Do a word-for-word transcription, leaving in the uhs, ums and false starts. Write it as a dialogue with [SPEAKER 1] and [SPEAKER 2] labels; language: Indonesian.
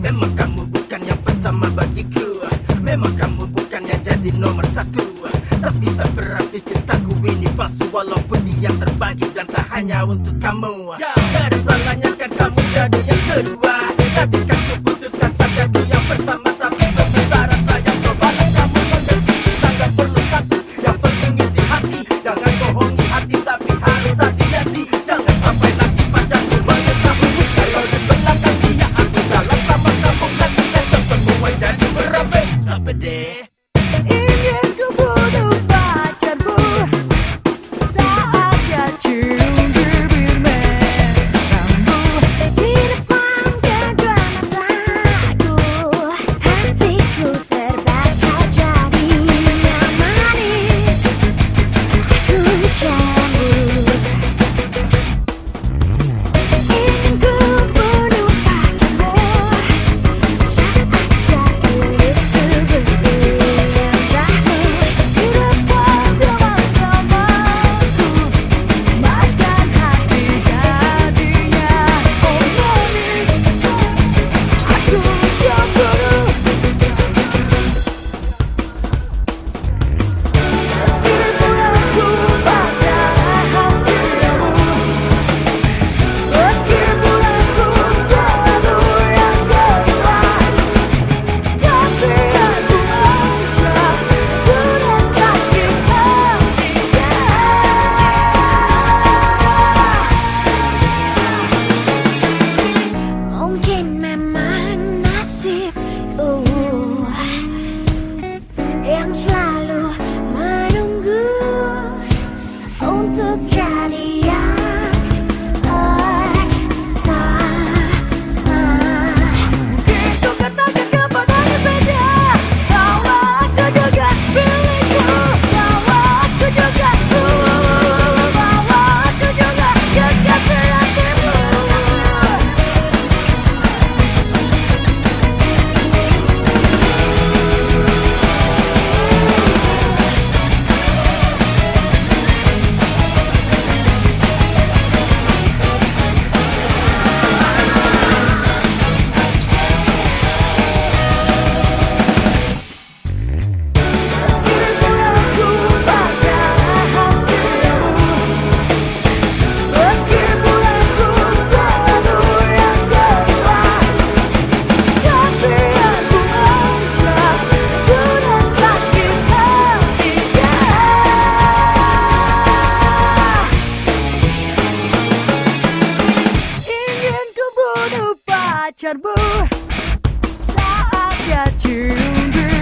[SPEAKER 1] Memang kamu bukan yang pertama bagiku, memang kamu bukan yang jadi nomor satu. Tapi tak berarti cintaku ini palsu, walaupun dia terbagi dan tak hanya untuk kamu. Tak ada salahnya kan kamu jadi yang kedua, tapi kan ku putuskan tak jadi yang pertama. Tapi sementara sayang cobalah kamu mengerti, kita gak perlu status, yang penting isi hati. Jangan bohongi hati tapi harus hati-hati. Jangan sampai nanti padaku mengetahui kalau di belakang dia aku dalam sama kamu. Nanti kacau semua jadi merabek. Sampai deh
[SPEAKER 2] ingin ku bunuh pacarmu saat dia cium bibir merahmu di depan kedua mataku. Hatiku terbakar jadinya manis, aku cemburu. Ingin ku bunuh pacarmu saat dia peluk tubuhku. Mungkin memang nasibku yang selalu menunggu untuk jadi yang pertama. Mungkin ku katakan kepadanya saja bahwa aku juga milikmu, bahwa aku juga bahwa aku juga kekasih hatimu. Pacarmu saat dia cium